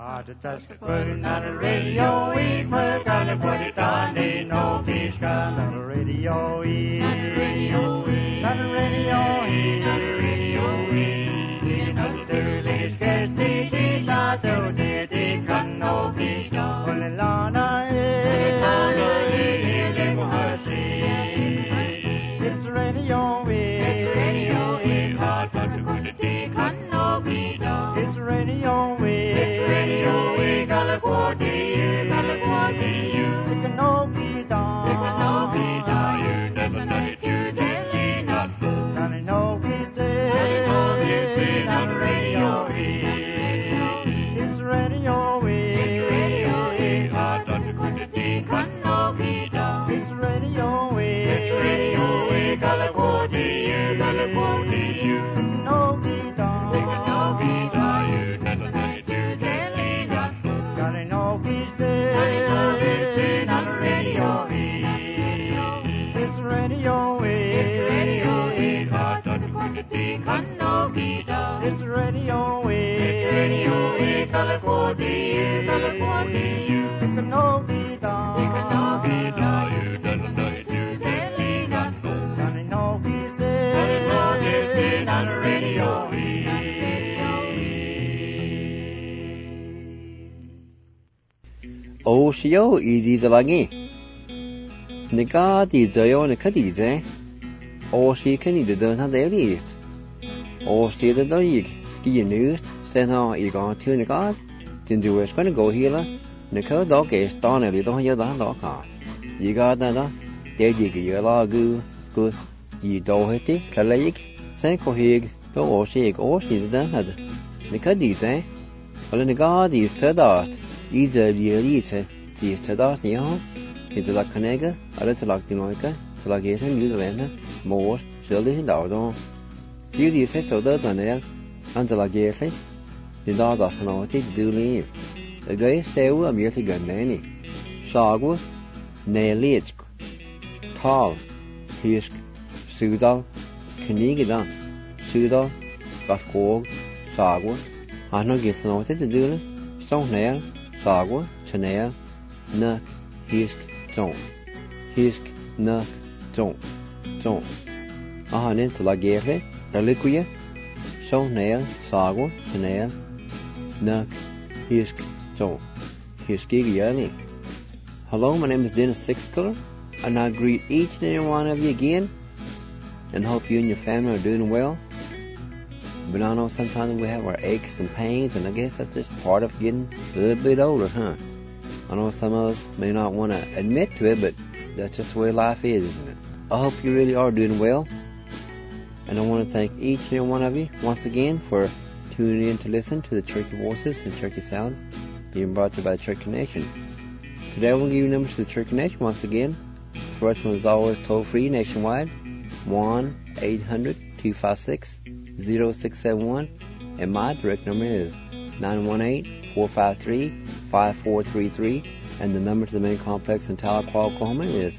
Put on the radio, we put on the put it on the no peace gun on the radio, not the radio, not the radio, not the radio. You know the dirty scarce the teacher to the can no be done. When the lana is it's the radio, it's the radio, it's hard but to put it can no be done. It's the radio, it's the radio, we got a quarter, you got a quarter, you can no be done. It can no be done. You never know it, you telling us good. Can it no be dead? Can it no be dead on the radio? It's the radio, it's the radio, it's hard but to put it can no be done. It's the radio, it's the radio, we got a quarter, you got a quarter, you can no be done. It can no be done. You never know it, you telling us good. Can it no be dead? Can it no be dead on the radio? It's the radio, it's the radio, it's hard but to put it can no be done. It's the radio, it's the radio, we got a quarter, you got a quarter, you can no be done. It can no be done. You never know it, you telling us good. Can it no be dead? Can it no be dead on the radio? Oshio easy the lagi. Negati Zayo and Kadije. Oshi can eat the donut there is. Oshi the dog, ski news, send how you go to Negad. Since you were going to go here, Nicole dog is done a little here than dog car. You got that, there you get your lagu, good. You do it, Kalake, Sanko Hig, no Oshi, Oshi the donut. Nicadije. Well, Negad is said out. Either the elite, the Stadas, the young, it's like Canega, a little like the Noica, to like it and New Zealand, more, surely and out. See the effect of the tunnel, and the like it, the dog of naughty do leave. The gay sail a merely gun nanny. Sagwa, Nailitsk, Tall, Hisk, Sudal, Kanigadan, Sudal, Gaskog, Sagwa, I know get naughty to do it, Stone nail. Sagwa, Chanel, Nuck, Hisk, Zone. Hisk, Nuck, Zone. Zone. Ahanin to la guerre, the liquia, Sonel, Sagwa, Chanel, Nuck, Hisk, Zone. Hiskigiani. Hello, my name is Dennis Sixcolor, and I greet each and every one of you again, and hope you and your family are doing well. But I know sometimes we have our aches and pains, and I guess that's just part of getting a little bit older, huh? I know some of us may not want to admit to it, but that's just the way life is, isn't it? I hope you really are doing well. And I want to thank each and every one of you once again for tuning in to listen to the Cherokee Voices and Cherokee Sounds being brought to you by the Cherokee Nation. Today I will give you numbers to the Cherokee Nation once again. The first one is always toll-free nationwide, 1-800-256-0671, and my direct number is 918-453-5433, and the number to the main complex in Tahlequah, Oklahoma is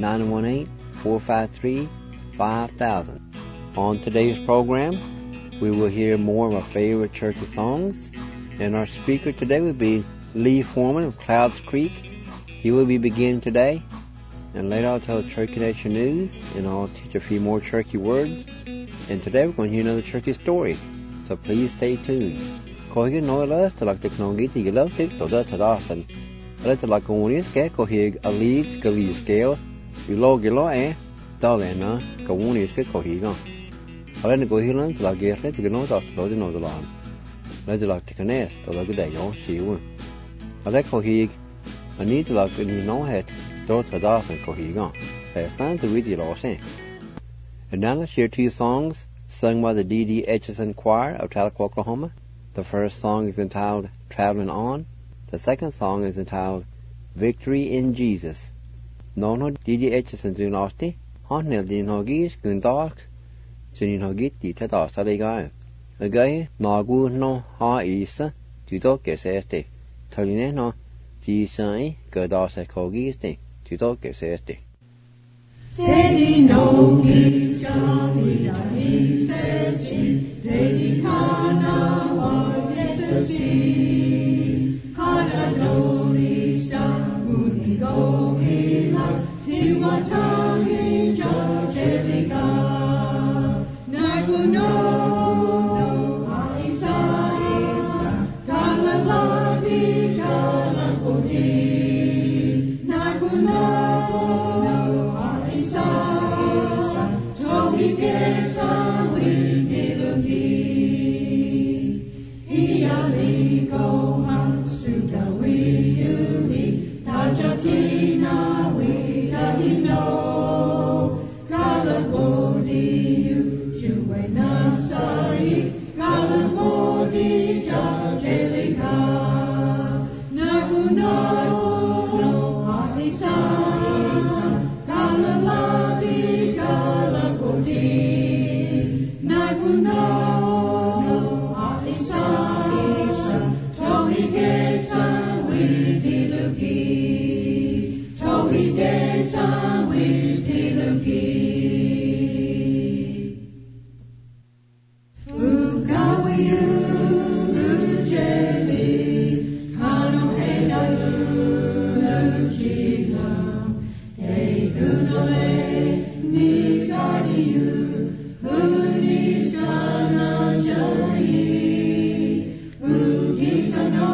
918-453-5000. On today's program, we will hear more of our favorite Cherokee songs, and our speaker today will be Lee Foreman of Clouds Creek. He will be beginning today, and later I'll tell the Cherokee Nation news, and I'll teach a few more Cherokee words. And today we're going to hear another Cherokee story, so please stay tuned. Kohig no las to like the knongiti you love to that often. Let's like onis get kohig a leads gally scale. You log Dalena, Kawonis get kohiga. I let go here and like get let to know that the nose alarm. Let's like take a nest or like a day on she will. I like kohig. I need to like in your no head. Don't off and kohiga. First time to read the law saying. And now let's hear two songs sung by the D.D. Etchison Choir of Tahlequah, Oklahoma. The first song is entitled Traveling On. The second song is entitled Victory in Jesus. No D.D. Etchison do nasty. Honel din hogis gun dark. Sinin hogit di tada saligai. A guy nagu no ha isa. Tu do get este. Taline no. Ji sai godas hogis de. Tu do get este. Daddy no he's Johnny, he says she, Daddy Kana, what yes, she. Tohila, Tiwatahi, Jelika, Naguno, Aisa, Kalalati, Kalapoti, Naguno, Aisa, Tohikesa, Wikiluki, Ialiko, Hatsuka, Wiyuhi, Tajatina, Wikahino, Kalapoti, Juwe Nasai, Kalapoti, Jelika, Naguno, Aisa, Kalalati, Kalapoti, Naguno, Aisa, Tohigesa, Wikiluki, Tohigesa, Wikiluki. Ukawiyu, Ujeli, Kano Hedayu, Luchila, Tegunole, Nikadiyu, Uniskana Jai, Ukikano,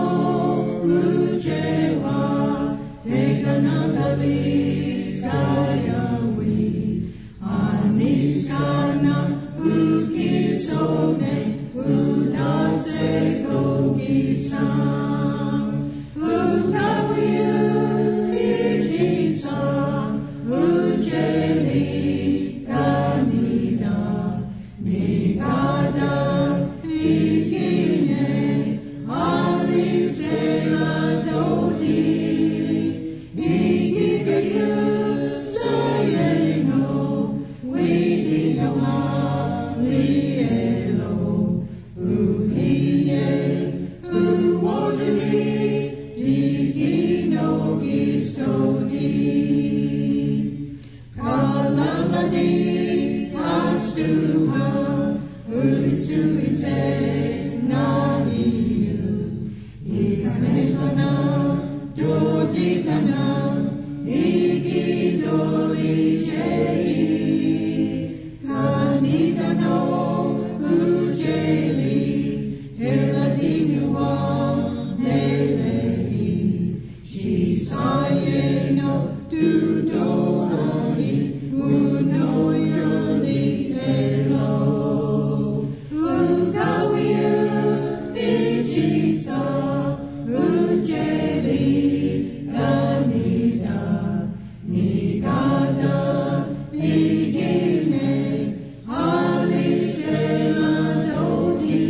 Ujewa, Teganadali, Sayawi, Aniskana, Ukisone, Udase Kokisan, Ukawiyu, Ijisa, Ujeli, Kanida, Nikada, Ikine, Alisela Dodi, Ikikayu, Sayeno, Widinoa, Lielo, Uhiye, Uwodani, Dikino Gistodi, Kalaladi, Kastuha, Ulisu Ise, Nahiyu, Ikamekana, Dodikana, Ikidori Jei, Kanikano, Ujeli, Heladinua, Nelei, Shisayeno, Dudoai, Unoyoli, Elo, Ukawiyu, Ijisa, Ujeli, Kanida, Nikada, Ikine, Alisela Dodi,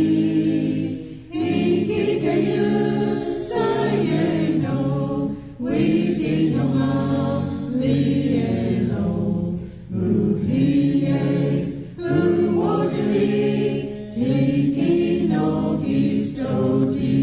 Ikikayu, Sayeno, Widinoa, Lielo, Uhiye, Uwodari, Tikino Gistodi.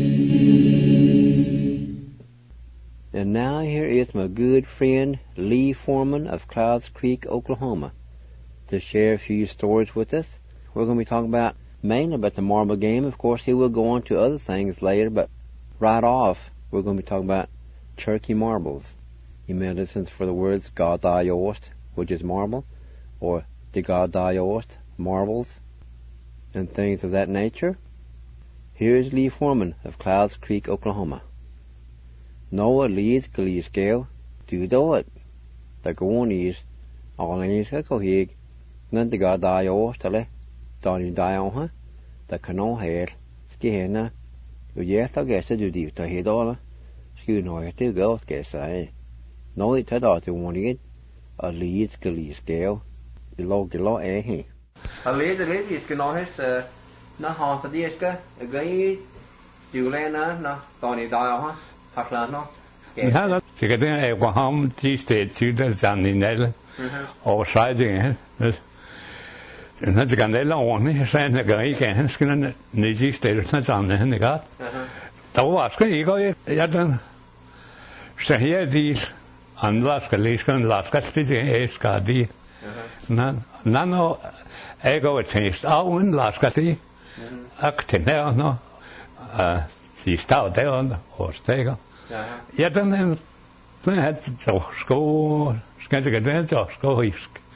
And now here is my good friend Lee Foreman of Clouds Creek, Oklahoma, to share a few stories with us. We're going to be talking about mainly about the marble game. Of course, he will go on to other things later, but right off, we're going to be talking about Cherokee marbles. You may listen for the words Gadayost, which is marble, or the Gadayost marbles, and things of that nature. Here's Lee Foreman of Clouds Creek, Oklahoma. Noah leads Glee scale, do it. The going is, all in his cohig, none the Gadayost, Donny Dion, the canoe hair, Skihena, yes, I guess I do deep to head all. Skew no, I still go, guess I. No, it had out to one it, a leads Glee scale, the log he. A lead the lady is going on his, not half a disca, a gay, Juliana, no, Donny Dion, Haslano. Ja, så kan det Abraham de steder tyder sammen i alle og sejde det. Den kan det låne så en grej han skal nede steder sammen han ikke. Der var skal ikke jeg den så her de andre skal læse en laskast det skal de. Nå jeg går til staven laskast de. Aktener nå. De stav der og stikker. Ja, den Then I had to school, skal jeg gøre det, school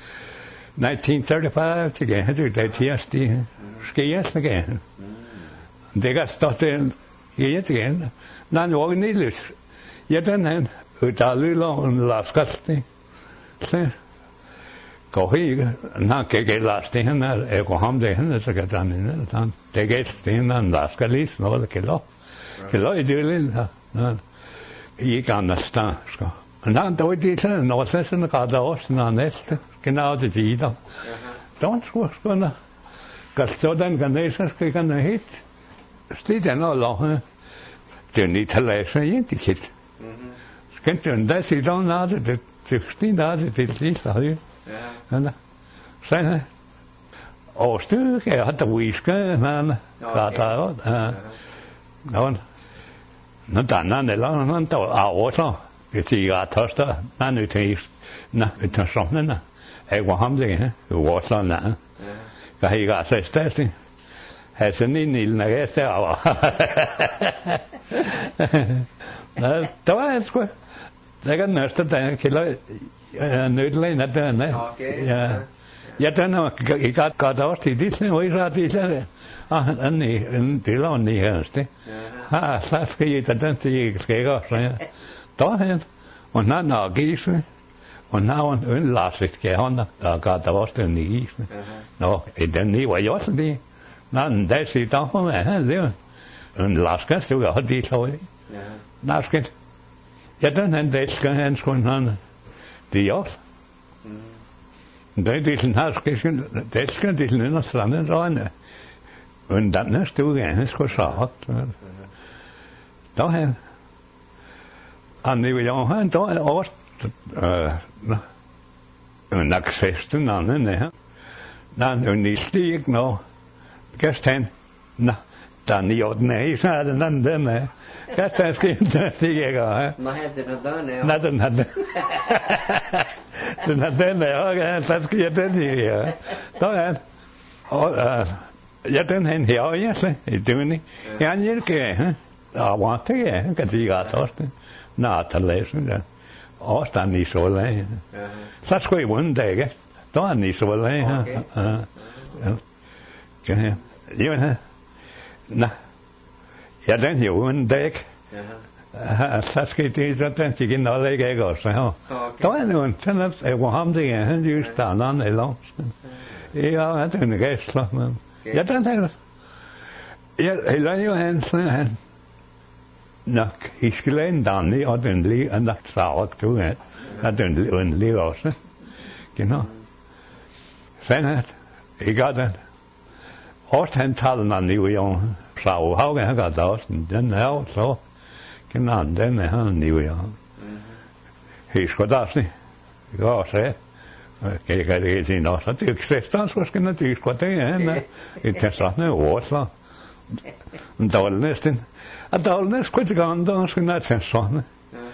1935 til gæld, det er tirsdag, skal jeg til gæld. Det kan stå til jeg til gæld. Når han var ned lidt, den han, der lyder en laskastig, så går ikke, han kan ikke laste han, jeg går ham det han, så kan han, det kan ikke han lasker lidt, når det kan lov i det lille, ikke anders sted, skal. Und dann dort die Nordsessen gerade aus na nächste genau die Jeder. Dann schon ganz so dann ganzen kann hit. Steht ja noch lachen. Der nicht lesen irgendwie. Kennt ihr das sie dann also das stehen da das ist da. Ja. Sein Stück hat der Whisky man gerade und dann lang da auch det er tørster, man er til, det er sådan, jeg var ham det, var sådan der, jeg har ikke så stærkt, har sådan en lille næste der, der var jeg sgu, der kan næste der, killer, nødlægen at den, ja, den har ikke godt også til det, og ikke ret det, en del af den her, det, så skal jeg den til skal også, dahin, und dann nach Gießen, und dann in Lasset gehauen, da gab da was denn nicht. No, in den nie war ja so die. Dann da sie da von mir, und Laskas du hat die Leute. Laskas. Ja, dann haben das gehört schon dann die ja. Und da diesen Laskas, das kann die in das Land rein. Und dann hast du ganz gesagt. Dahin han jo ja han då åt naksfesten anden her. Nan ni stig nå. Gastan. Na, dan i ordne så er den anden der. Gastan skal ikke stige gå. Hvad hedder det der? Nej, den havde. Den havde den der, og så skal jeg den her. Der er og ja den han her ja så. Det er ni. Han ikke. Ja, hvad det er? Kan de godt også. Nå, der læser jeg. Og der er ni så længe. Så skulle jeg vunde det, ikke? Der er ni så længe. Kan jeg? Jo, ja. Nå. Ja, den her vunde det, ikke? Så skal det så den til en og lægge, ikke også? Der er nogen, sådan at jeg var ham det, han just der anden eller ja, den gæstler, men ja, den her. Ja, eller jo han nok Island Danny og den lige en lagt travlt du at den lige også. Genau. Senat ikke den. Også han taler nu jo så har han godt også den er så genau den er han nu jo. Husk da sig. Ja, så kan det sige nå så det er så skal det ikke godt det er det er sådan ord så. Og der næsten at der er sgu ikke andet skal jeg tage sådan.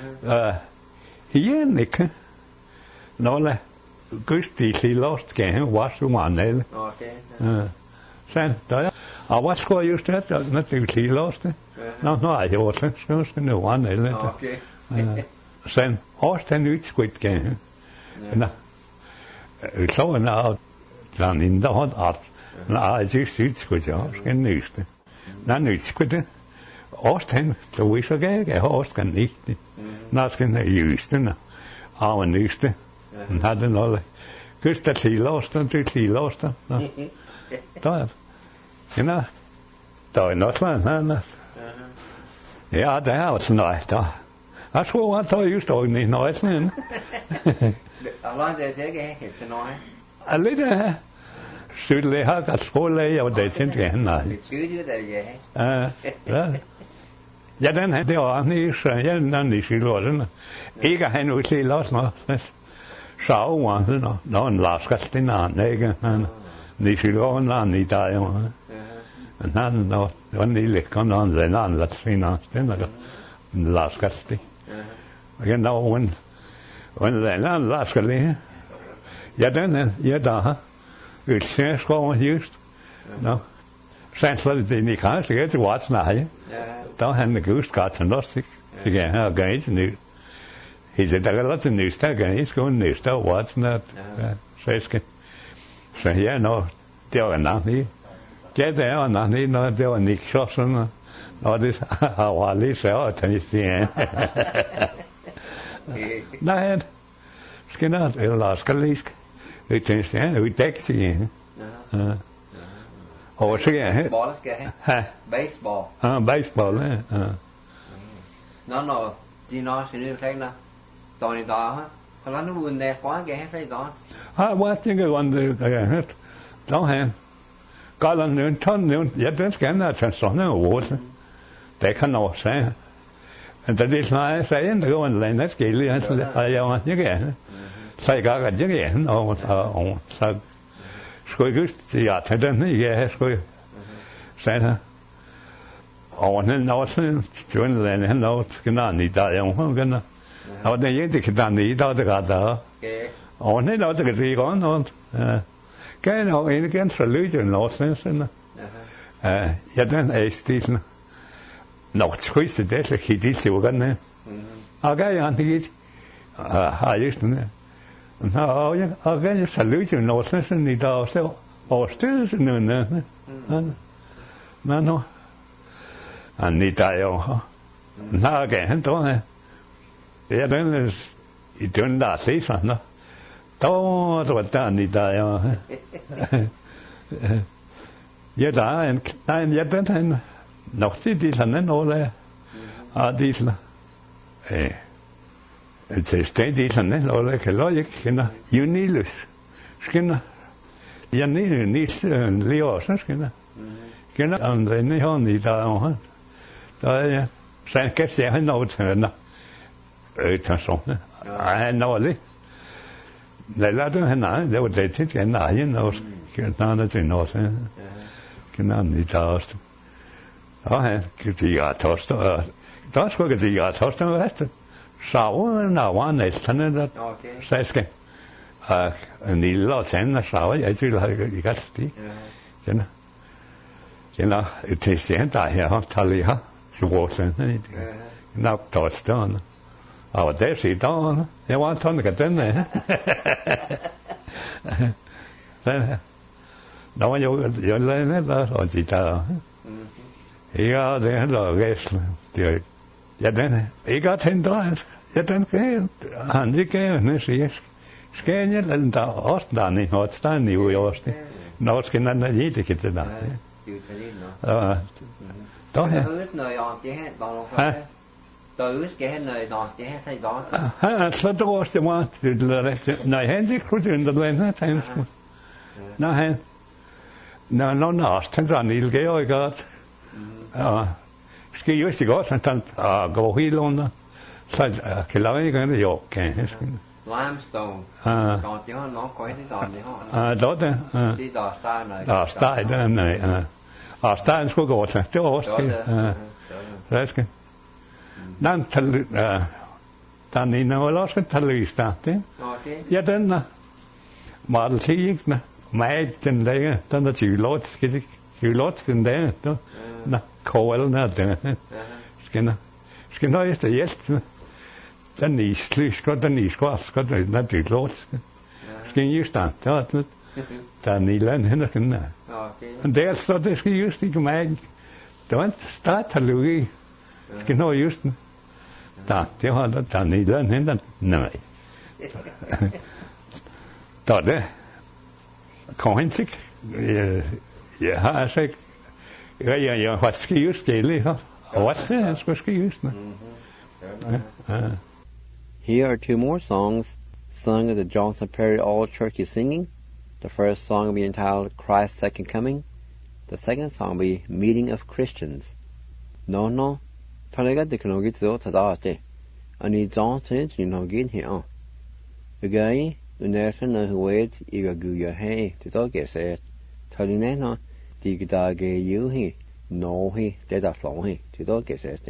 Igen ikke. Nå la gøstig lige lost kan var så meget. Okay. Sen der. Og hvad skulle jeg just det naturligt lige lost. Nå er jeg også skal nu var noget. Okay. Sen også den nyt sgu ikke kan. Nå. Så en af den indre hånd at nej det synes sgu ikke skal næste. Nej nyt sgu det. Årsten, der var så galt, jeg har årsten ikke. Når skal den jøsten, og den nyeste, den havde noget. Kyst der tilåsten, det tilåsten. Der er, ja, der er noget sådan, ja, der er også noget, der. Jeg tror, at der er just også noget sådan. Hvor langt er det ikke helt til noget? Er lidt af Sydlig har godt skole, og det tænkte jeg, nej. Det tydeligt, at ja. Ja, den her, det var han så ja, den i Sydlåsen. Ikke han ud til os noget. Så var han, når en laskast den anden, ikke? Han i Sydlåsen, han i dag, jo. Men han, når det var en lille, kom der en anden latsvinder, den der en laskast. Og jeg når en anden laskast, ja, den her, ja, der Utskår just. Nå. Sen så det ikke kan sige til hvad snakke. Der han med just godt til os, ikke? Så jeg har gået nu. He said, I got lots of new stuff, and he's going new stuff, what's not? So, yeah, no, det var nothing. Get there, nothing, no, det var Nick Shosson, og det var lige så, at han siger, nej, skinner, eller skal lige, vi tænkte, vi dækker sig, og så ja, baseball skal have. Baseball. Baseball, ja. Nó đi nó sẽ đi thấy là tòa đó ha, còn nó buồn đẹp quá cái thấy đó. Hvad tænker du om det? Đó her. Godt og nødt til, ja, den skal have til sådan en ord. Det kan også sige. Men det er sådan, at jeg ikke går en land, der skal lige, og jeg var ikke gerne. Så jeg gør det ikke gerne, og så skulle jeg huske, jeg tager den her, jeg skulle sige det. Og han også, til en land, han også skal have i dag, og det er ikke, det kan have i dag, det gør der. Og han er også, det kan sige godt, kan og en igen så lyder den også sådan. Ja, den er stilen. Nå, triste det så kigge det så godt. Og kan jeg ikke har jeg sådan. Og jeg kan så lyder den også sådan i dag så og stille sådan noget. Men nu han i dag jo. Nå, kan han dog. Ja, den i den der se sådan. Då var der i dag, ja, der er en, ja, den er nok til sådan en år der, og det er sådan, til stedet sådan en år der, kan lov ikke kender, Junilus, skinner, ja, lige også skinner, om den er hånd i dag, der er ja, så jeg kan se, han når til hende, sådan, han når lidt. Lad det han er, det var det til han er igen også. Kan der til også. Kan han i taust. Og han kan sige at taust og der skulle jeg sige at taust og resten. Så var næsten der. Så skal en lille og tænder så jeg tror jeg kan det. Kender. Kender det sen der her har taget her. Så var sådan. Nok taust der. Og det er da, jeg var sådan at den der. Nå, jeg lavede det, og de der. Ja, det er der resten. Ja, den ikke at hente, ja, den kan han det kan ne sige. Skal jeg lade der også der не har stand i også. Nå, skal den der ikke det der. Ja. Đó her. Tôi skal have noget đó, det her thay đó. Han så tror det var det. Nej, han det kunne det der den her tegn. Nej, han. Nå, han var en lille gave godt. Ja. Skal jo ikke godt, han går helt under. Så kan lave ikke det jo, kan jeg. Limestone. Đó det har nok godt det der. Đó det. Det der starter. Der starter nej. Og starten skulle gå til. Det var også. Ja. Skal Dan dan innovalos talista te. Ja den mal tigna mai den der den der tylot den der då na koel na den. Skal efter hjælp. Den is slys godt den is godt den tylot. Skal I stand der der nilan hen der. Men der så det skal just ikke mig. Don't start to look. Skal just da, det har der i den hen, nej. Der det. Kohentik. Jeg har sagt, jeg har skrevet stille her. Og hvad er det, jeg skal Here are two more songs sung at the Johnson Perry All Church Singing. The first song will be entitled Christ's Second Coming. The second song will be Meeting of Christians. No. Talaga de kanogi to tadaste. Ani Johnson in hogin here. Ugai, unerfena who wait, igaguya hey, to dog said. Talinena, digdage you he, no he, dead a long he, to dog says.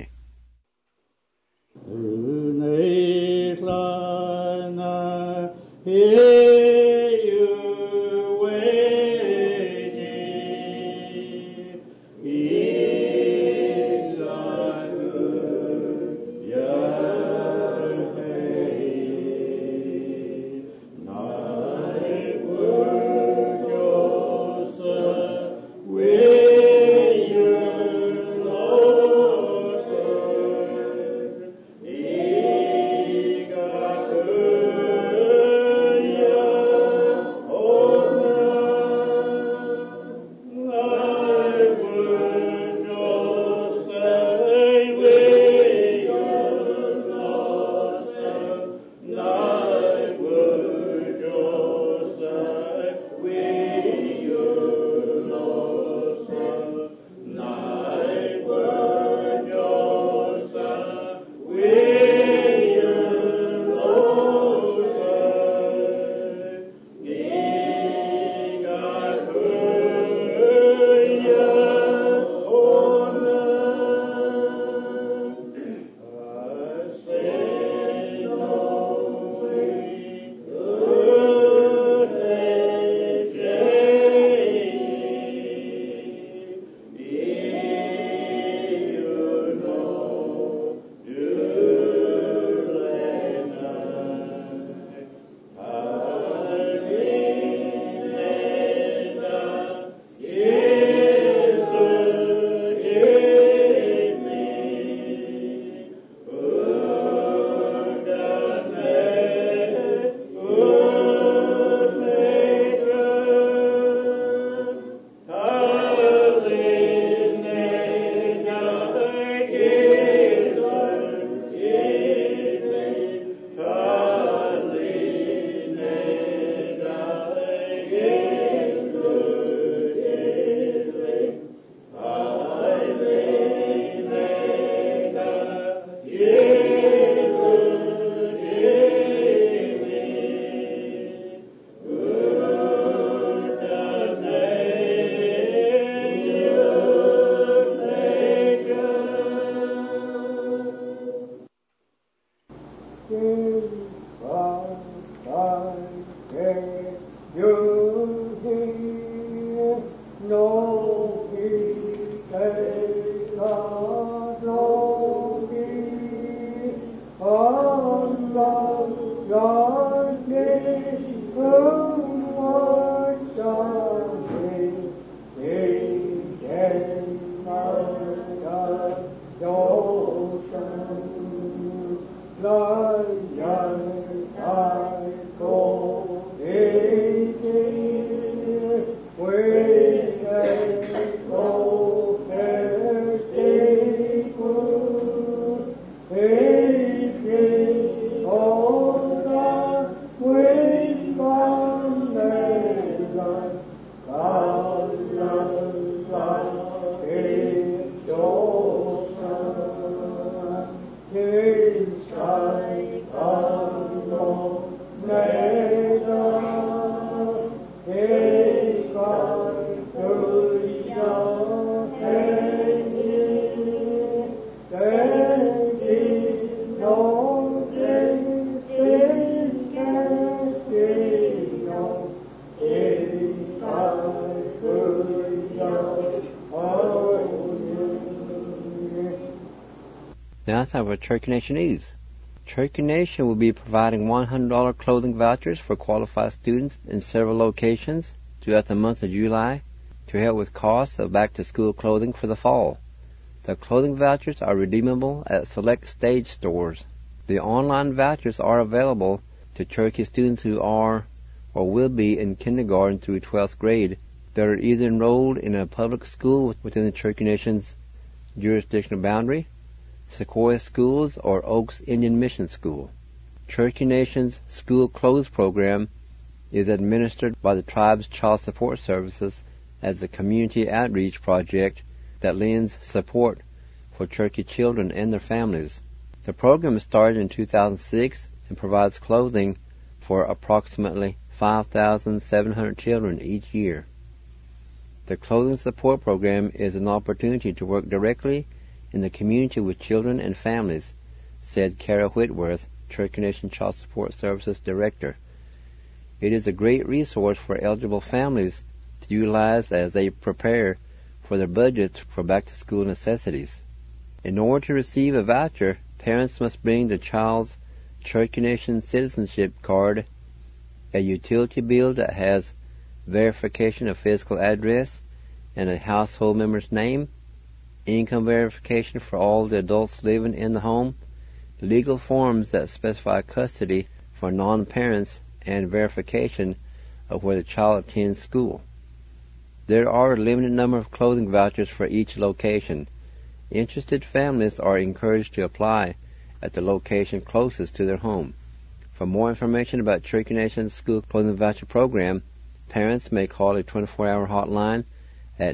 Now it's time for Cherokee Nation News. Cherokee Nation will be providing $100 clothing vouchers for qualified students in several locations throughout the month of July to help with costs of back-to-school clothing for the fall. The clothing vouchers are redeemable at select Stage stores. The online vouchers are available to Cherokee students who are or will be in kindergarten through 12th grade that are either enrolled in a public school within the Cherokee Nation's jurisdictional boundary, Sequoia Schools, or Oaks Indian Mission School. Cherokee Nation's School Clothes Program is administered by the tribe's Child Support Services as a community outreach project that lends support for Cherokee children and their families. The program started in 2006 and provides clothing for approximately 5,700 children each year. The Clothing Support Program is an opportunity to work directly in the community with children and families, said Kara Whitworth, Cherokee Nation Child Support Services Director. It is a great resource for eligible families to utilize as they prepare for their budgets for back-to-school necessities. In order to receive a voucher, parents must bring the child's Cherokee Nation citizenship card, a utility bill that has verification of physical address and a household member's name, income verification for all the adults living in the home, legal forms that specify custody for non-parents, and verification of where the child attends school. There are a limited number of clothing vouchers for each location. Interested families are encouraged to apply at the location closest to their home. For more information about Cherokee Nation's School Clothing Voucher Program, parents may call a 24-hour hotline at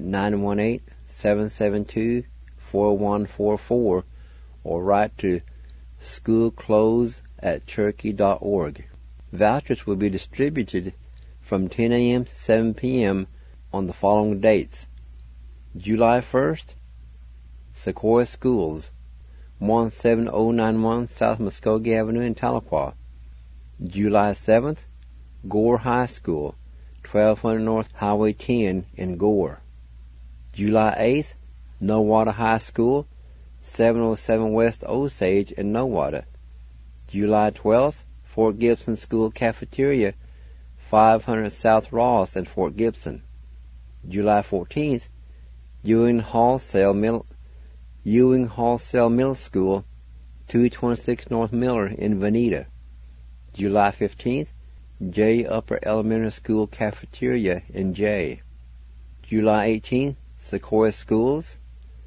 918-772-4144 or write to schoolclothes@cherokee.org. Vouchers will be distributed from 10 a.m. to 7 p.m. on the following dates: July 1st, Sequoia Schools, 17091 South Muskogee Avenue in Tahlequah. July 7th, Gore High School, 1200 North Highway 10 in Gore. July 8th, Nowata High School, 707 West Osage in Nowata. July 12th, Fort Gibson School Cafeteria, 500 South Ross in Fort Gibson. July 14th, Ewing Halsell Middle School, 226 North Miller in Veneta. July 15th, Jay Upper Elementary School Cafeteria in Jay. July 18th, Sequoia Schools,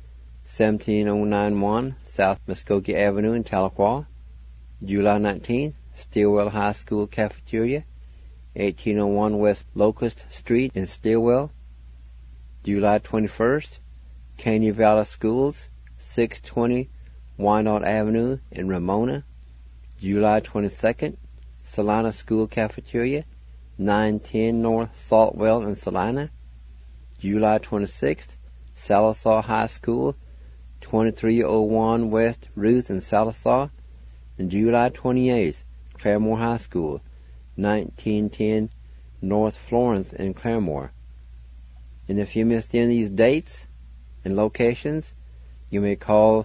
17091 South Muskogee Avenue in Tahlequah. July 19th, Stillwell High School Cafeteria, 1801 West Locust Street in Stillwell. July 21st, Caney Valley Schools, 620 Wyandotte Avenue in Ramona. July 22nd, Salina School Cafeteria, 910 North Saltwell in Salina. July 26th, Sallisaw High School, 2301 West Ruth in Sallisaw. And July 28th, Claremore High School, 1910 North Florence in Claremore. And if you missed any of these dates and locations, you may call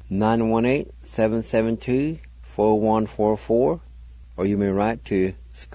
918-772-4144, or you may write to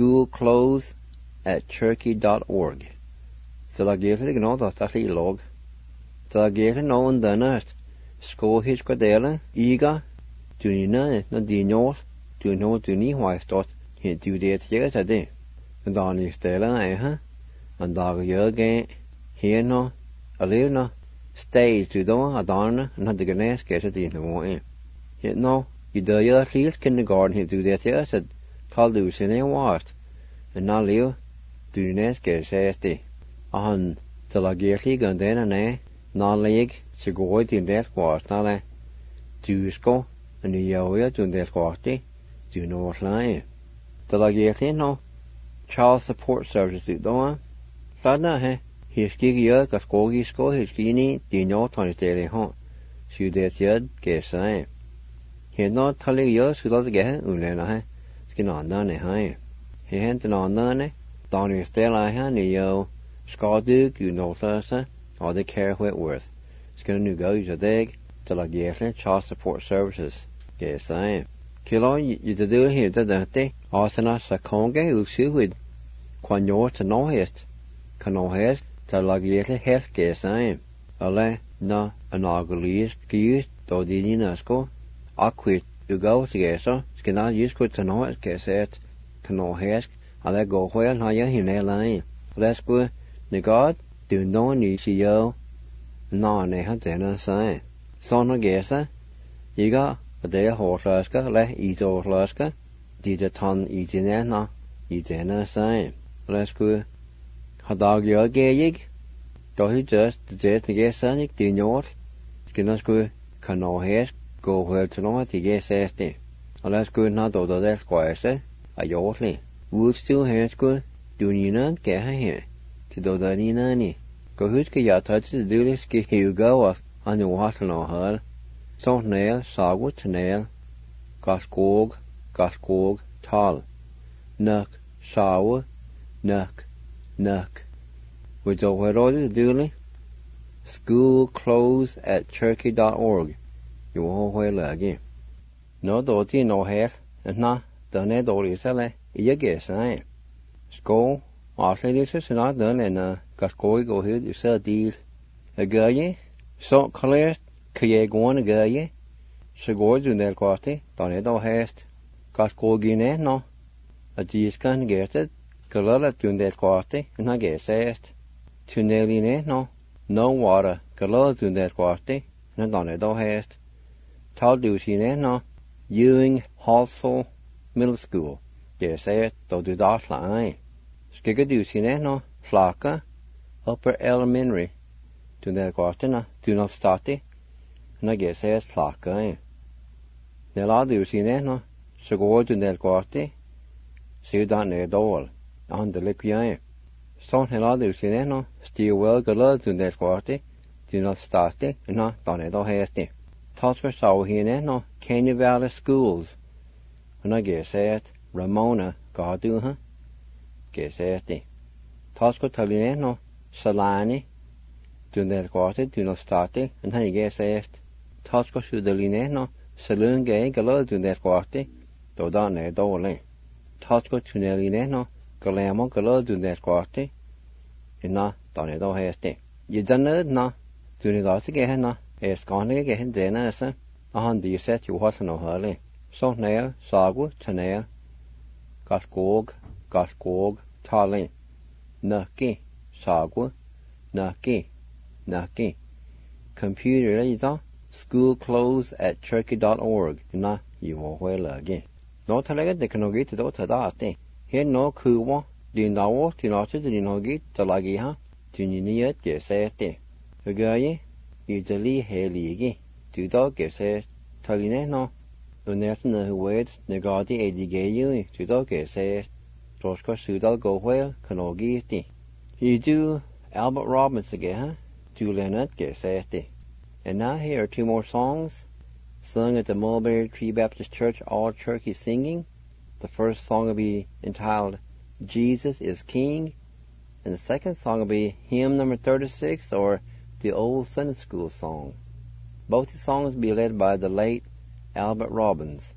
schoolclothes@cherokee.org. Salagirli gnota tali log. Salagirli no undanast. Skohish kwadela iga. Tunina na dinol. Tuno tuni hoistot. Hint du det jeta de. Dani stela ha. Andaga yoga. Heno. Alina. Stay to do adana na de gnes kesa di no e. Hit no. You do your field kindergarten hit du det jeta. Tal du sine wast. And na leo. Du nes kesa esti. Ahan Salagirli gandena ne. Na leg. Sigoi din det wast na le. Dusko. And the Yoya doing that quality, do no line. The Lagirli no Child Support Services do doing. Sadna he, he's gig yard, got skogi sko, he's gini, dino 20 daily home. So that's yard, guess I. He not telling you, so does get unlena he. Skin on done he. He hadn't on done, Donny Stella honey yo, Scalduk, you know, Thursday, or the care Whitworth. Skin a new go, use a dig. til la gæsle child support services. Gæsle. Kilo ytterdu hita dante asana sa konge usuhud kwanyor til nohest. Kanohest til la gæsle helt gæsle. Alle na anagulis gius do dinina sko aquit ugav til gæsle skina yuskut til nohest gæslet kanohest alle go hwel na ya hinelai. Lesbu negad du no ni siyo na ne hadena sai. Sona gæsle iga det hårsløska, eller idårsløska, de det tann idinena, idena seg. Eller skulle ha daggjør gejig, da hun just det nige sannig din år, skinna skulle kan nå hæsk, gå høyt til noe til ge sæsti. Eller skulle ha dåda det skøjse, a jordlig. Udstil her skulle du nina gæha her, til dåda nina ni. Gå huske jeg tager til dyliske hivgavas, han jo har til noe høl. Sånt næl, sagu til næl, gaskog, tal. Nøk, sagu, nøk. With the word duly, school close at turkey.org. You ho lagi. No doti no her, na, dane dori sele, iage sai. Sko, afsluttes sina dane gaskog go hid isa deal. Agaye, so clear. Kje gående gøye, så går du ned kvarti, da ned og hest. Gaskogine no, at de skal gæstet, gældet du ned kvarti, en har gæstet. Tunneline no water, gældet du ned kvarti, en har ned og hest. Tal du sine no, Ewing Halsall Middle School, gæstet, da du darsla ej. Skikker du sine no, Flaka, Upper Elementary, du ned kvarti no, du not stati, na gæsset flaka. Nella du sine no, så går du ned kvarti, siden ned dål, andre kjøy. Sånn hela du sine no, stivel gældet du ned kvarti, du not stati, na ned og hesti. Tasker sau hine no, Caney Valley Schools, na gæsset Ramona ga du ha, gæsset. Tasker taline no, Salani, du ned kvarti, du not stati, na gæsset. Tasko sudaline no, salunge gældet du ned kvarti, da ned dårlig. Tasko tunneline no, galemo gældet du ned kvarti, inna da ned og hesti. Jidaned na, du ned også gehen na, skanlige gehen dena esse, han dyset jo hatt no hørlig. Sånt ned, sagu, tanel, gaskog, tali. Nøkki, sagu, nøkki. Computer i da, school close at turkey.org. Na, you will lagi. No talaga de kanogit do tadati. Here no kuwa, di nawo, tinati di nogit talagi ha, tininiet geseti. Ugaye, idali heligi. Du da geset, taline no, unertene huwed, negadi edigeyu, du da geset, troska sudal gohwel, kanogiti. Idu Albert Robbins again, du lenet geseti. And now here are two more songs sung at the Mulberry Tree Baptist Church All Turkey Singing. The first song will be entitled Jesus is King, and the second song will be hymn number 36, or the old Sunday school song. Both the songs will be led by the late Albert Robbins.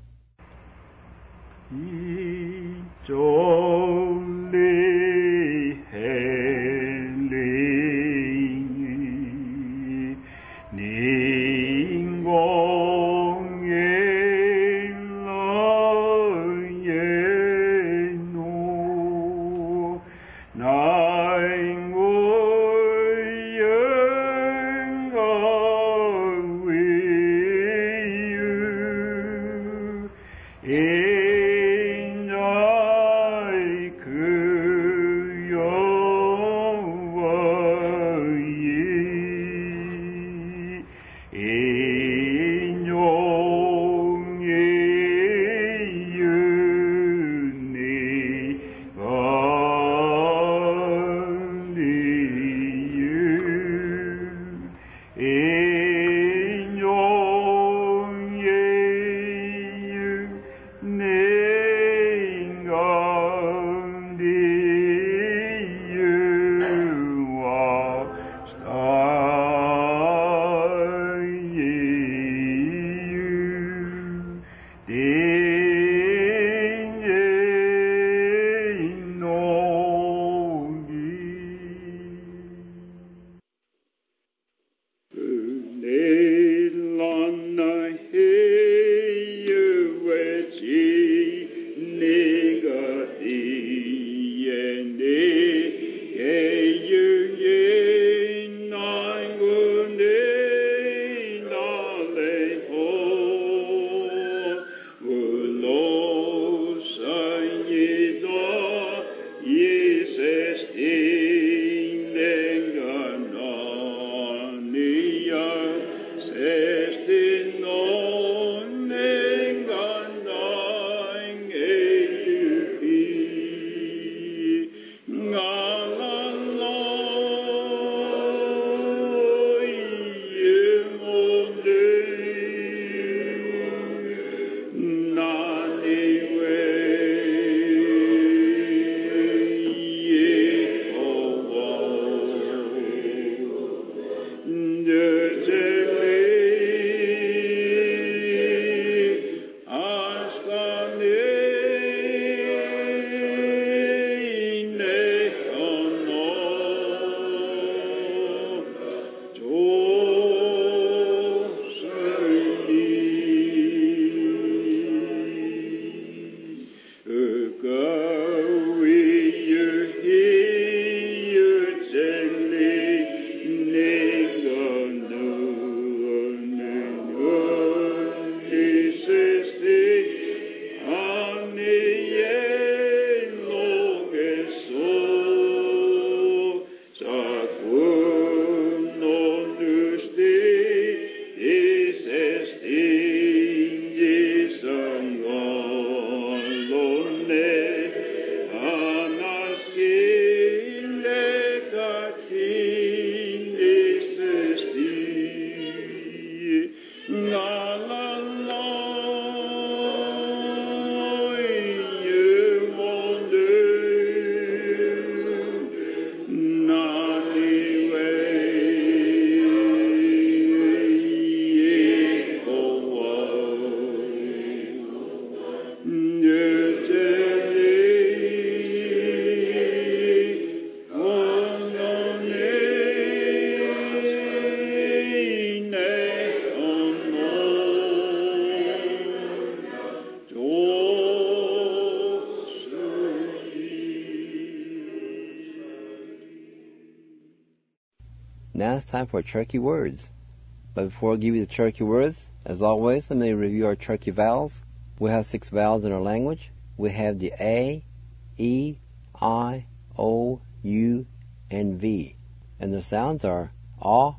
Now it's time for Cherokee Words. But before I give you the Cherokee Words, as always, let me review our Cherokee vowels. We have 6 vowels in our language. We have the A, E, I, O, U, and V. And the sounds are A,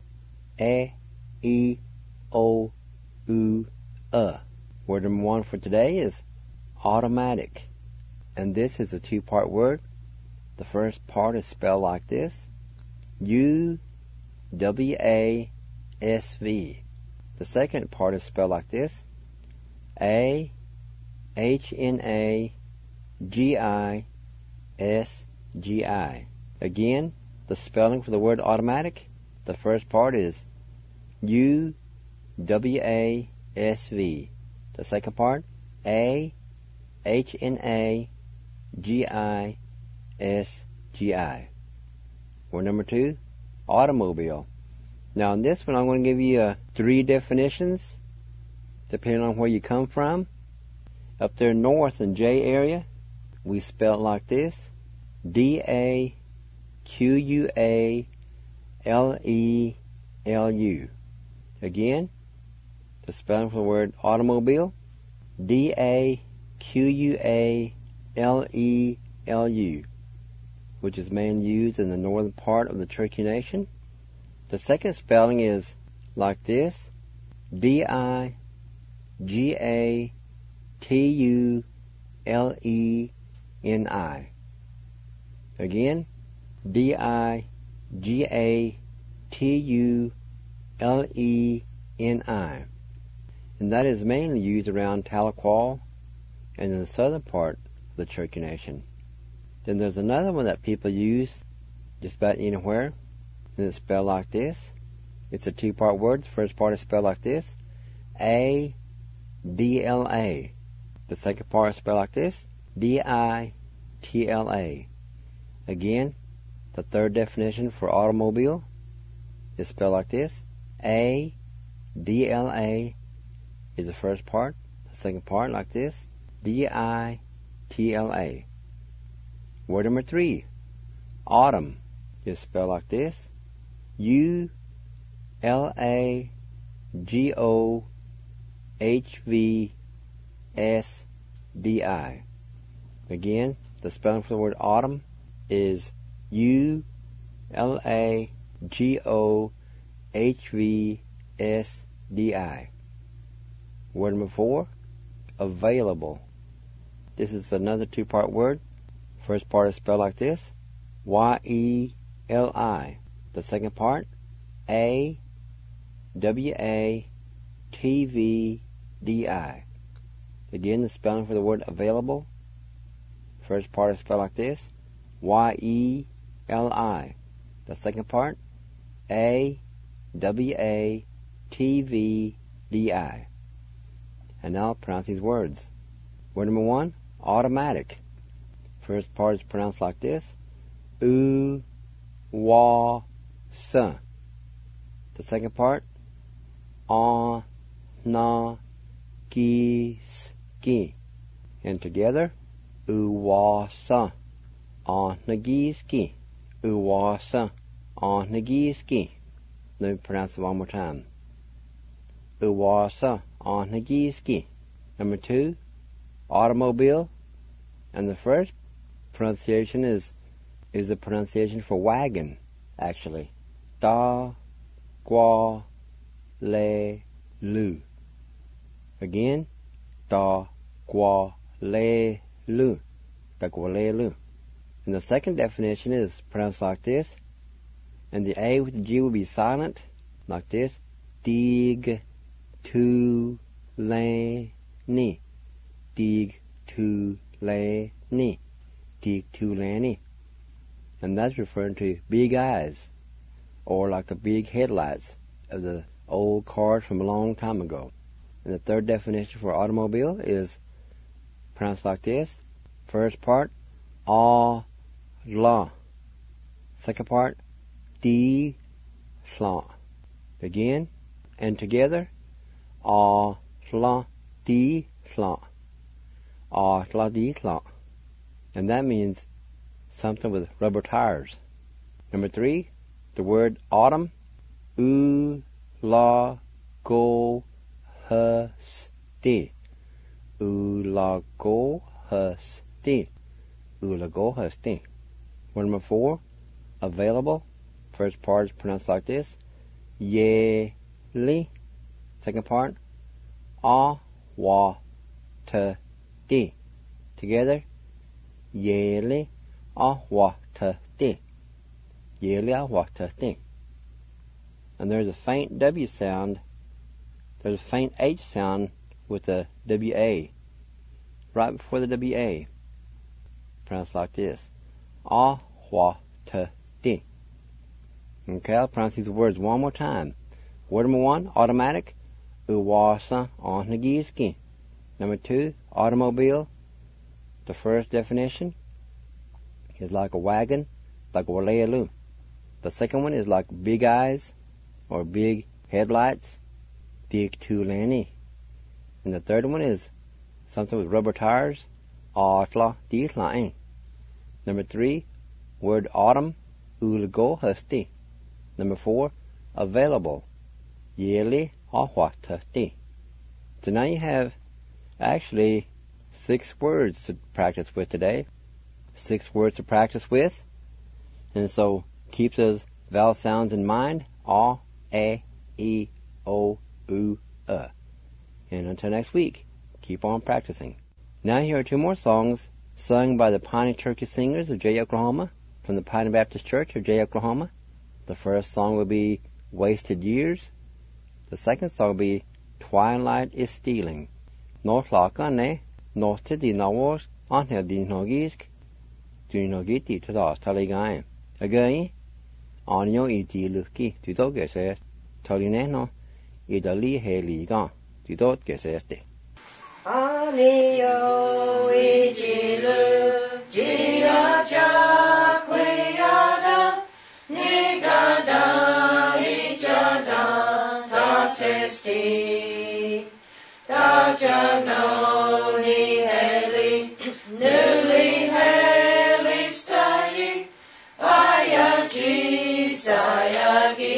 E, O, U, Word number 1 for today is automatic. And this is a 2-part word. The first part is spelled like this: U-W-A-S-V. The second part is spelled like this: A-H-N-A-G-I-S-G-I. Again, the spelling for the word automatic. The first part is U-W-A-S-V. The second part, A-H-N-A-G-I-S-G-I. Word number 2, automobile. Now in this one I'm going to give you 3 definitions depending on where you come from. Up there north in J area, we spell it like this: D-A-Q-U-A-L-E-L-U. Again, the spelling for the word automobile: D-A-Q-U-A-L-E-L-U, which is mainly used in the northern part of the Cherokee Nation. The second spelling is like this: D-I-G-A-T-U-L-E-N-I. Again, D-I-G-A-T-U-L-E-N-I. And that is mainly used around Tahlequah and in the southern part of the Cherokee Nation. Then there's another one that people use just about anywhere, and it's spelled like this. It's a 2-part word. The first part is spelled like this: A-D-L-A. The second part is spelled like this: D-I-T-L-A. Again, the third definition for automobile is spelled like this: A-D-L-A is the first part. The second part like this: D-I-T-L-A. Word number 3, autumn, is spelled like this: U-L-A-G-O-H-V-S-D-I. Again, the spelling for the word autumn is U-L-A-G-O-H-V-S-D-I. Word number 4, available. This is another two-part word. First part is spelled like this, Y-E-L-I. The second part, A-W-A-T-V-D-I. Again, the spelling for the word available. First part is spelled like this, Y-E-L-I. The second part, A-W-A-T-V-D-I. And now pronounce these words. Word number 1, automatic. First part is pronounced like this, U-wa-sa. The second part, A-na-gi-ski. And together, U-wa-sa, A-na-gi-ski. U-wa-sa, A-na-gi-ski. Let me pronounce it one more time. U-wa-sa, A-na-gi-ski. Number 2, automobile. And the first pronunciation is the pronunciation for wagon, actually. Da, gua, le, lu. Again, da, gua, le, lu. Da, gua, le, lu. And the second definition is pronounced like this. And the A with the G will be silent, like this. Dig, tu, le, ni. Dig, tu, le, ni. Dig, tu, le, ni. And that's referring to big eyes, or like the big headlights of the old cars from a long time ago. And the third definition for automobile is pronounced like this. First part, a-la. Second part, di-sla. Begin, and together, a-la, di-sla. A-la, di-sla. And that means something with rubber tires. Number 3, the word autumn, u-la-go-hus-ti. U-la-go-hus-ti. U-la-go-hus-ti. Word number 4, available. First part is pronounced like this, ye-li. Second part, a-wa-ta-ti. Together, ye-li, a-wa-ta-ti. Ye-li, a-wa-ta-ti. And there's a faint W sound, there's a faint H sound with the W-A, right before the W-A. Pronounced like this, a-wa-ta-ti. Okay, I'll pronounce these words one more time. Word number 1, automatic, u-wa-sa, a-na-gi-ski. Number 2, automobile. The first definition is like a wagon, like a walealu. The second one is like big eyes, or big headlights, dig tu lani. And the third one is something with rubber tires, a-tla, di-tla. Number 3, word autumn, u-la-go-hus-ti. Number 4, available, ye-li, a-wa-ta-ti. So now you have actually 6 words to practice with today. 6 words to practice with. And so keep those vowel sounds in mind. A, E, I, O, U, E. And until next week, keep on practicing. Now here are 2 more songs sung by the Piney Turkey Singers of Jay, Oklahoma, from the Piney Baptist Church of Jay, Oklahoma. The first song will be Wasted Years. The second song will be Twilight is Stealing. North Lakane, North City Nawos, Anhel Din Nogisk, Dinogiti to the Taligain. Again, Anyo iti luki, to do geses, Talineno, Idali Heligan, to do geseste. Anio ijilu, Jiaja Quiada, Nigada, Ijada, Tatesti, Dajano, Ni Heli, Nuli Heli Stayi, Ayaji, Sayagi,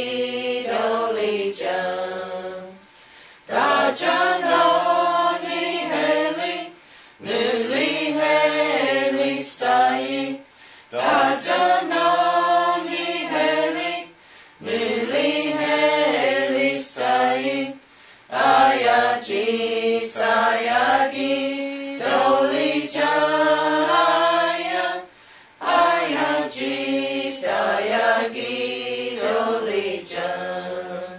Dolijan, Dajano, Ni Heli, Nuli Heli Stayi, Dajano, Ni Heli, Nuli Heli Stayi, chisayagi doli jaya, aya chisayagi doli jaya.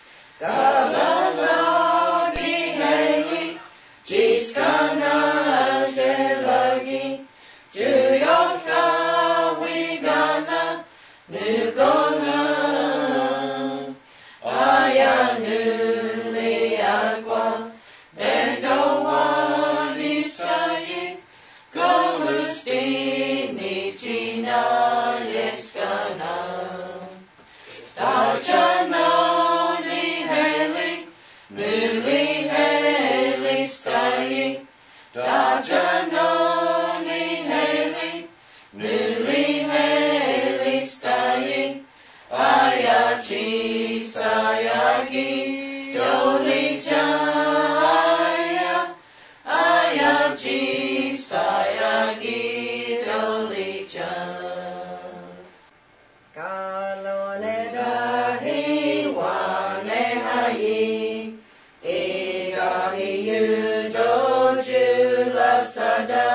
Kalala biheli, jiskana jelagi, juyoka wigana, nugona, aya nuli aqua, dendowa nisayi, gomustini china yeskana. Dajana nuli heli stayi, dajana nuli heli stayi, aya chisayagi doli jaya, aya chisayagi doli jaya. Kalone dahi wane hayi, igari yudo jula sada,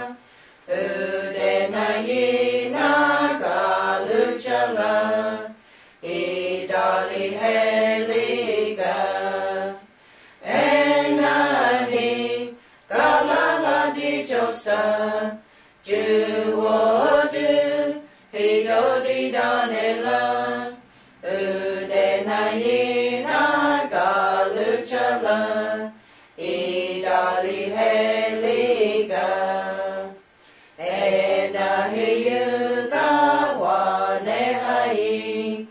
udenayi nagaluchala, idali heliga, enahi kalala di josa, juwodu hidodi danela, udenayi nagaluchala, idali heliga, enahi yuga wanehayi,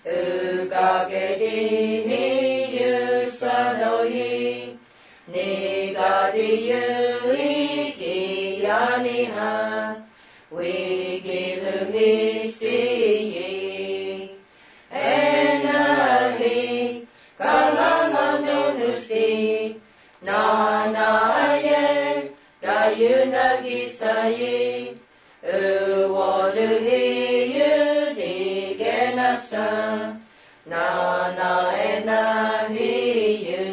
ugagedihi yusanoyi, nigadi yuigiyaniha, wigiluhistiyi, enahi kalala nunusti, nanaye dayunagisayi, uwoduhiyu digenasa, nanaenahiyu.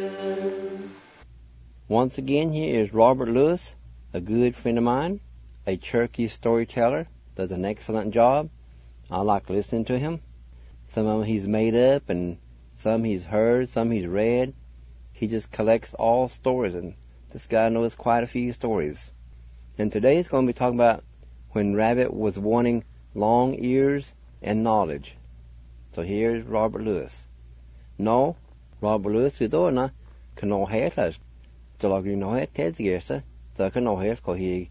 Once again, here is Robert Lewis, a good friend of mine, a Cherokee storyteller, does an excellent job. I like listening to him. Some of them he's made up, and some he's heard, some he's read. He just collects all stories, and this guy knows quite a few stories. And today he's going to be talking about when Rabbit was wanting long ears and knowledge. So here's Robert Lewis. No, Robert Lewis is na kano hetas. Jalagri no het tedgesta, the kano het ko he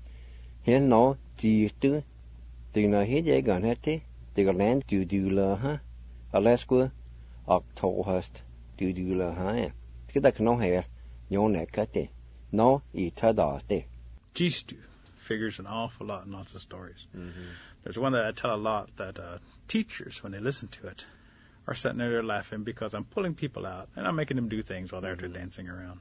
no jistu. Digna he gun heti, digland do la ha. Alesqua Octohust do la ha. Get that kano het, yon ekate. No, itadaste. Jistu figures an awful lot in lots of stories. Mm-hmm. There's one that I tell a lot that teachers, when they listen to it, are sitting there laughing because I'm pulling people out and I'm making them do things while they're dancing around.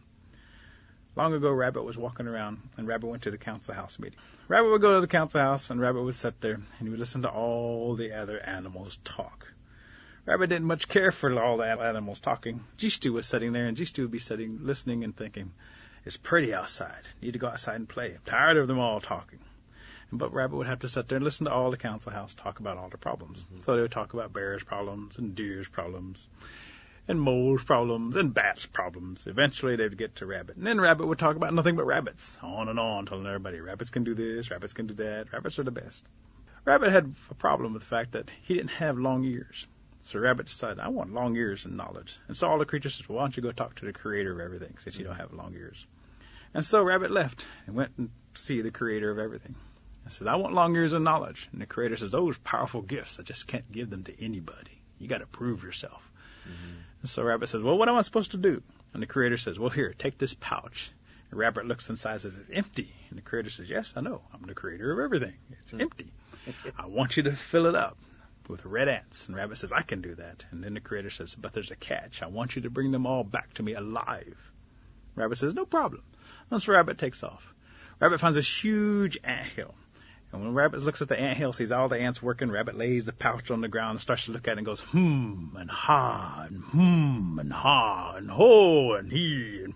Long ago, Rabbit was walking around, and Rabbit went to the council house meeting. Rabbit would go to the council house, and Rabbit would sit there, and he would listen to all the other animals talk. Rabbit didn't much care for all the animals talking. Jistu was sitting there, and Jistu would be sitting, listening and thinking, it's pretty outside. Need to go outside and play. I'm tired of them all talking. But Rabbit would have to sit there and listen to all the council house talk about all their problems. Mm-hmm. So they would talk about bears' problems and deer's problems and moles' problems and bats' problems. Eventually they would get to Rabbit. And then Rabbit would talk about nothing but rabbits, on and on, telling everybody, rabbits can do this, rabbits can do that, rabbits are the best. Rabbit had a problem with the fact that he didn't have long ears. So Rabbit decided, I want long ears and knowledge. And so all the creatures said, well, why don't you go talk to the creator of everything, since you don't have long ears. And so Rabbit left and went and see the creator of everything. I said, I want long ears and knowledge. And the creator says, those powerful gifts, I just can't give them to anybody. You got to prove yourself. Mm-hmm. And so Rabbit says, well, what am I supposed to do? And the creator says, well, here, take this pouch. And Rabbit looks inside and says, it's empty. And the creator says, yes, I know. I'm the creator of everything. It's empty. I want you to fill it up with red ants. And Rabbit says, I can do that. And then the creator says, but there's a catch. I want you to bring them all back to me alive. Rabbit says, no problem. And so Rabbit takes off. Rabbit finds this huge anthill. And when Rabbit looks at the anthill, sees all the ants working, Rabbit lays the pouch on the ground and starts to look at it and goes, and ha, and and ha, and ho, and he, and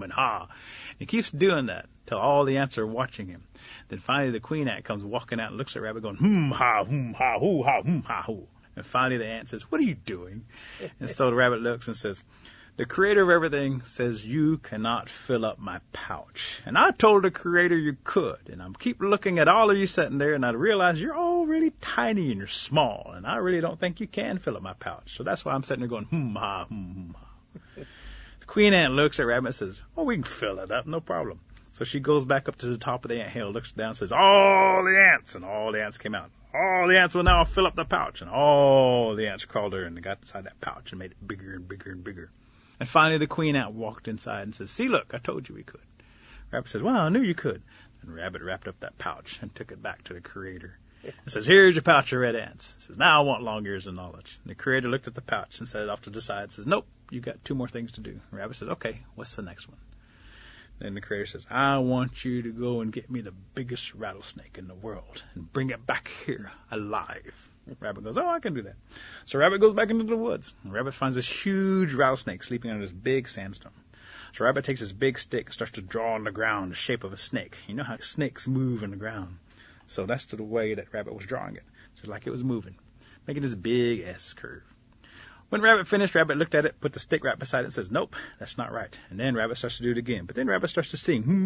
and ha. He keeps doing that till all the ants are watching him. Then finally the queen ant comes walking out and looks at Rabbit going, ha, hoo, ha, hoo. And finally the ant says, what are you doing? And so the rabbit looks and says, the creator of everything says you cannot fill up my pouch. And I told the creator you could. And I keep looking at all of you sitting there, and I realize you're all really tiny and you're small. And I really don't think you can fill up my pouch. So that's why I'm sitting there going, ha, ha. The queen ant looks at Rabbit and says, oh, we can fill it up, no problem. So she goes back up to the top of the ant hill, looks down and says, all the ants. And all the ants came out. All the ants will now fill up the pouch. And all the ants crawled her and got inside that pouch and made it bigger and bigger and bigger. And finally the queen ant walked inside and says, see, look, I told you we could. Rabbit says, well, I knew you could. And Rabbit wrapped up that pouch and took it back to the creator. And says, here's your pouch of red ants. He says, now I want long ears of knowledge. And the creator looked at the pouch and set it off to the side and says, nope, you got 2 more things to do. And Rabbit says, okay, what's the next one? Then the creator says, I want you to go and get me the biggest rattlesnake in the world and bring it back here alive. Rabbit goes, oh, I can do that. So Rabbit goes back into the woods. And Rabbit finds this huge rattlesnake sleeping under this big sandstone. So Rabbit takes his big stick and starts to draw on the ground the shape of a snake. You know how snakes move in the ground. So that's the way that Rabbit was drawing it. Just like it was moving, making this big S curve. When Rabbit finished, Rabbit looked at it, put the stick right beside it, and says, nope, that's not right. And then Rabbit starts to do it again. But then Rabbit starts to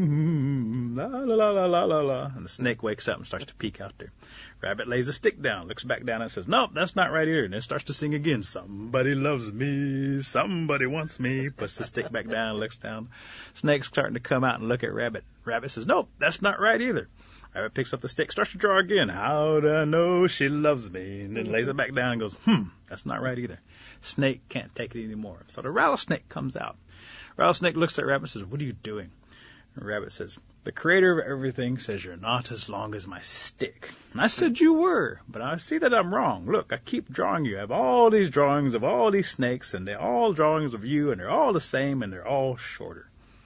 sing, la, la, la, la, la, la, la. And the snake wakes up and starts to peek out there. Rabbit lays the stick down, looks back down, and says, nope, that's not right either. And then starts to sing again, somebody loves me, somebody wants me. Puts the stick back down, looks down. Snake's starting to come out and look at Rabbit. Rabbit says, nope, that's not right either. Rabbit picks up the stick, starts to draw again. How do I know she loves me? And then lays it back down and goes, that's not right either. Snake can't take it anymore. So the rattlesnake comes out. Rattlesnake looks at Rabbit and says, what are you doing? And Rabbit says, the creator of everything says you're not as long as my stick. And I said you were, but I see that I'm wrong. Look, I keep drawing you. I have all these drawings of all these snakes, and they're all drawings of you, and they're all the same, and they're all shorter.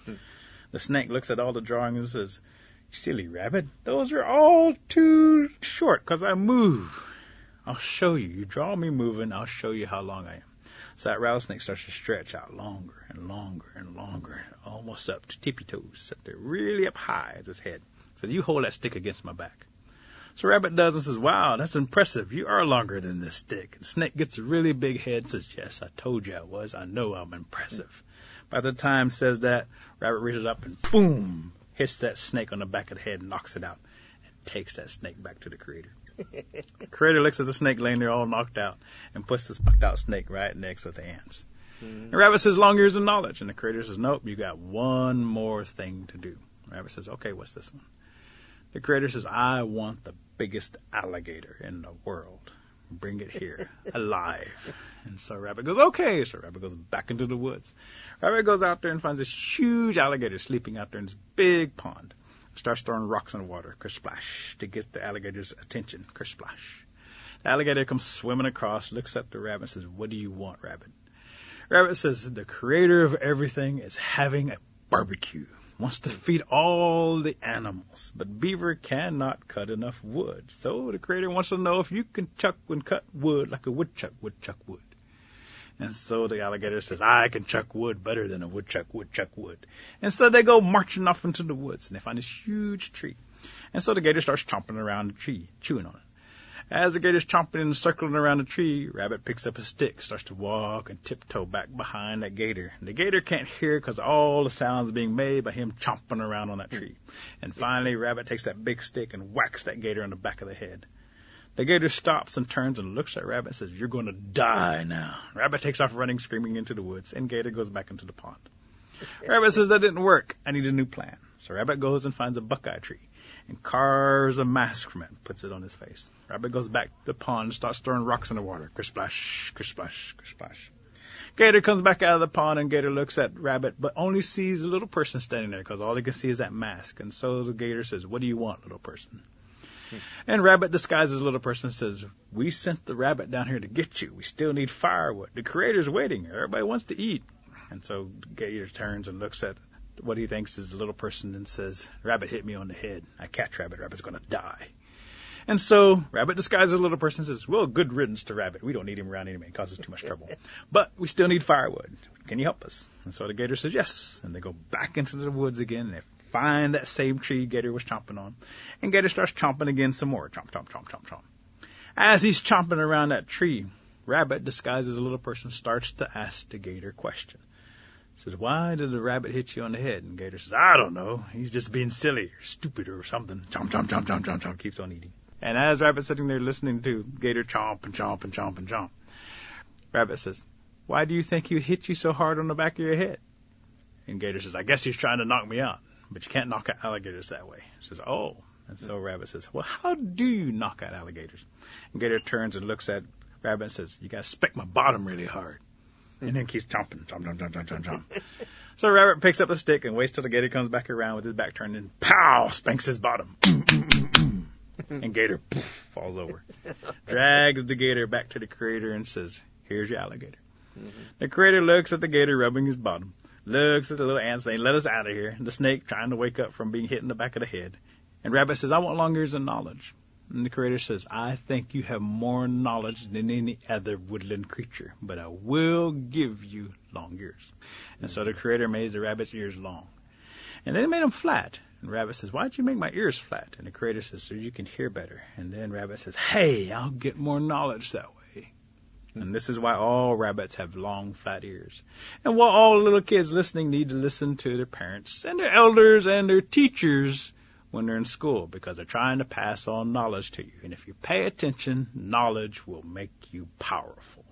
The snake looks at all the drawings and says, silly Rabbit, those are all too short because I move. I'll show you. You draw me moving, I'll show you how long I am. So that rattlesnake starts to stretch out longer and longer and longer, almost up to tippy toes, set there really up high as his head. So you hold that stick against my back. So Rabbit does and says, wow, that's impressive. You are longer than this stick. And Snake gets a really big head and says, yes, I told you I was. I know I'm impressive. By the time says that, Rabbit reaches up and boom, hits that snake on the back of the head and knocks it out and takes that snake back to the creator. The creator looks at the snake laying there all knocked out and puts the knocked out snake right next to the ants. And Rabbit says, long ears of knowledge. And the creator says, nope, you got one more thing to do. Rabbit says, okay, what's this one? The creator says, I want the biggest alligator in the world. Bring it here, alive. And so Rabbit goes, okay. So Rabbit goes back into the woods. Rabbit goes out there and finds this huge alligator sleeping out there in this big pond. Starts throwing rocks in the water, kersplash, to get the alligator's attention, kersplash. The alligator comes swimming across, looks up to Rabbit and says, what do you want, Rabbit? Rabbit says, the creator of everything is having a barbecue. Wants to feed all the animals, but Beaver cannot cut enough wood. So the creator wants to know if you can chuck and cut wood like a woodchuck would. And so the alligator says, I can chuck wood better than a woodchuck would. And so they go marching off into the woods, and they find this huge tree. And so the gator starts chomping around the tree, chewing on it. As the gator's chomping and circling around the tree, Rabbit picks up a stick, starts to walk and tiptoe back behind that gator. And the gator can't hear because all the sounds being made by him chomping around on that tree. And finally, Rabbit takes that big stick and whacks that gator on the back of the head. The gator stops and turns and looks at Rabbit and says, you're going to die now. Rabbit takes off running, screaming into the woods, and Gator goes back into the pond. Rabbit says, that didn't work. I need a new plan. So Rabbit goes and finds a buckeye tree and carves a mask from it and puts it on his face. Rabbit goes back to the pond and starts throwing rocks in the water. Kersplash, kersplash, kersplash. Gator comes back out of the pond, and Gator looks at Rabbit, but only sees a little person standing there because all he can see is that mask. And so the Gator says, what do you want, little person? And Rabbit disguises little person and says, we sent the rabbit down here to get you. We still need firewood. The creator's waiting. Everybody wants to eat. And so Gator turns and looks at what he thinks is the little person and says, Rabbit hit me on the head. I catch Rabbit. Rabbit's going to die. And so Rabbit disguises a little person and says, well, good riddance to Rabbit. We don't need him around anyway. It causes too much trouble. But we still need firewood. Can you help us? And so the Gator says yes. And they go back into the woods again. And they find that same tree Gator was chomping on. And Gator starts chomping again some more. Chomp, chomp, chomp, chomp, chomp. As he's chomping around that tree, Rabbit, disguised as a little person, starts to ask the Gator questions. Says, why did the rabbit hit you on the head? And Gator says, I don't know. He's just being silly or stupid or something. Chomp, chomp, chomp, chomp, chomp, chomp. Keeps on eating. And as Rabbit's sitting there listening to Gator chomp and chomp and chomp and chomp, Rabbit says, why do you think he hit you so hard on the back of your head? And Gator says, I guess he's trying to knock me out. But you can't knock out alligators that way. He says, oh. And so Rabbit says, well, how do you knock out alligators? And Gator turns and looks at Rabbit and says, you got to speck my bottom really hard. And then keeps chomping, chomp, chomp, chomp, chomp, chomp, chomp. So Rabbit picks up a stick and waits till the Gator comes back around with his back turned and pow, spanks his bottom. And Gator poof, falls over. Drags the Gator back to the Creator and says, here's your alligator. The Creator looks at the Gator rubbing his bottom, looks at the little ant saying, let us out of here. And the snake trying to wake up from being hit in the back of the head. And Rabbit says, I want long ears and knowledge. And the Creator says, I think you have more knowledge than any other woodland creature, but I will give you long ears. And so the Creator made the rabbit's ears long. And then he made them flat. And Rabbit says, why'd you make my ears flat? And the Creator says, so you can hear better. And then Rabbit says, hey, I'll get more knowledge that way. And this is why all rabbits have long, flat ears. And why all little kids listening need to listen to their parents and their elders and their teachers when they're in school, because they're trying to pass on knowledge to you. And if you pay attention, knowledge will make you powerful.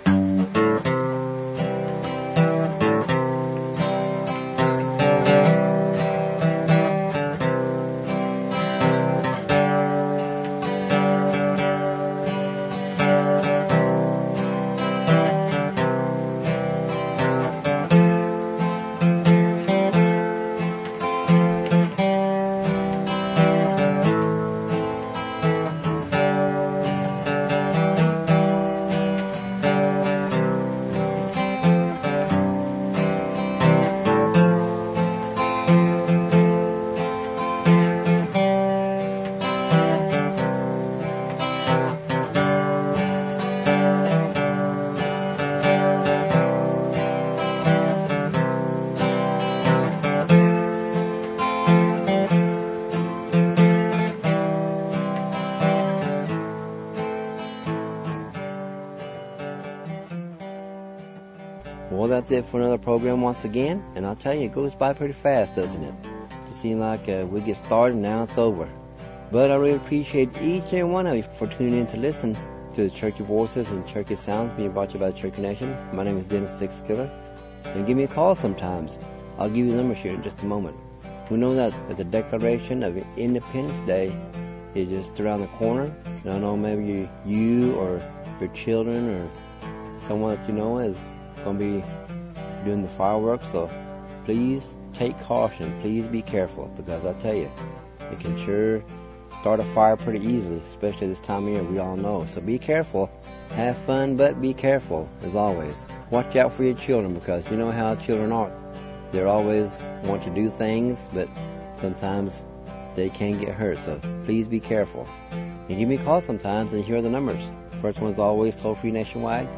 Well, that's it for another program once again, and I'll tell you, it goes by pretty fast, doesn't it? It seems like we get started and now it's over. But I really appreciate each and every one of you for tuning in to listen to the Cherokee Voices and Cherokee Sounds being brought to you by the Cherokee Nation. My name is Dennis Sixkiller, and give me a call sometimes. I'll give you the numbers here in just a moment. We know that the Declaration of Independence Day is just around the corner, and I know maybe you or your children or someone that you know is going to be doing the fireworks, so please take caution, please be careful, because I tell you, it can sure start a fire pretty easily, especially this time of year, we all know. So be careful, have fun, but be careful as always. Watch out for your children, because you know how children are. They always want to do things, but sometimes they can get hurt, so please be careful. And give me a call sometimes, and here are the numbers. First one is always toll-free nationwide,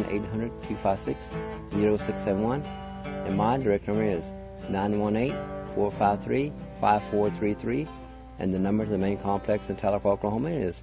1-800-256-0671. And my direct number is 918-453-5433. And the number to the main complex in Talapa, Oklahoma is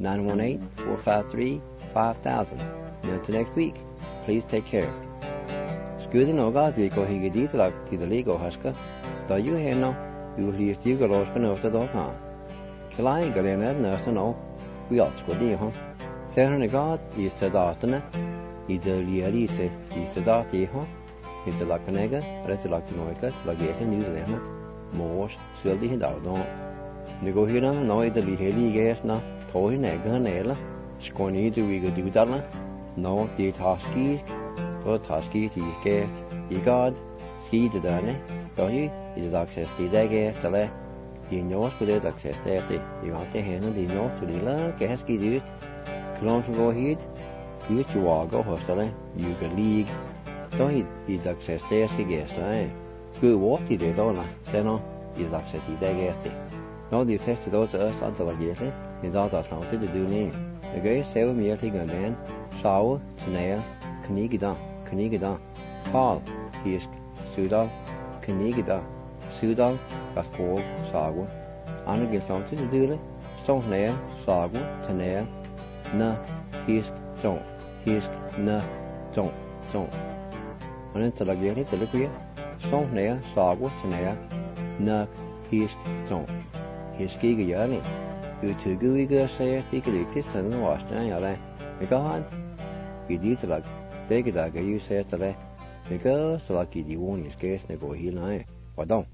918-453-5000. And until next week, please take care. Skudi noga diko higidi trak tidaligo haska. Da you heno, you least you go lost no to the car. Kilai galena nurse no, we all skudi home. Sehan God is to Dartana, either Liarite, is to Darty, is to Lacanega, Retulaconoica, Lagata, New Zealand, Morse, Swildy Hidardon. Nego here, no, the Liheli Gasna, Toy Nega Nela, Sconi do we go do that, no, the Taski, or Taski, the Gast, the God, Ski the Dane, Dohi, is access the Dagast, the Le, the North with the access 30, you want the hand and the North to the La, Gaski do it. Klon som går hit, ut i Waga og høstene, Juga League. Da er det aksesteriske gæster, skulle vårt i det da, så nå er det aksesteriske gæster. Nå er det sette da til øst, at det var gæster, I dag der sang til det du ning. Jeg gør selv mere til en band. Sauer, Tanea, Kanigida. Paul, Hisk, Sudal, Kanigida, Sudal, Gaspog, Sago. Andre gik sang til det du Stong Nea, Sago, Tanea, Na, Hisk, Jong, Hisk, Na, Jong. Og den tager jeg lidt til det kvier. Stong Nea, Sago, Tanea, Na, Hisk, Jong. Hisk ikke gør det. Utyget vi gør sig, at ikke rigtigt sådan en resten af jer. Vi gør han. Vi dit til at begge dage gør I sig til det. Vi gør så at give de ordentlige skæsene gå hele af. Hvordan?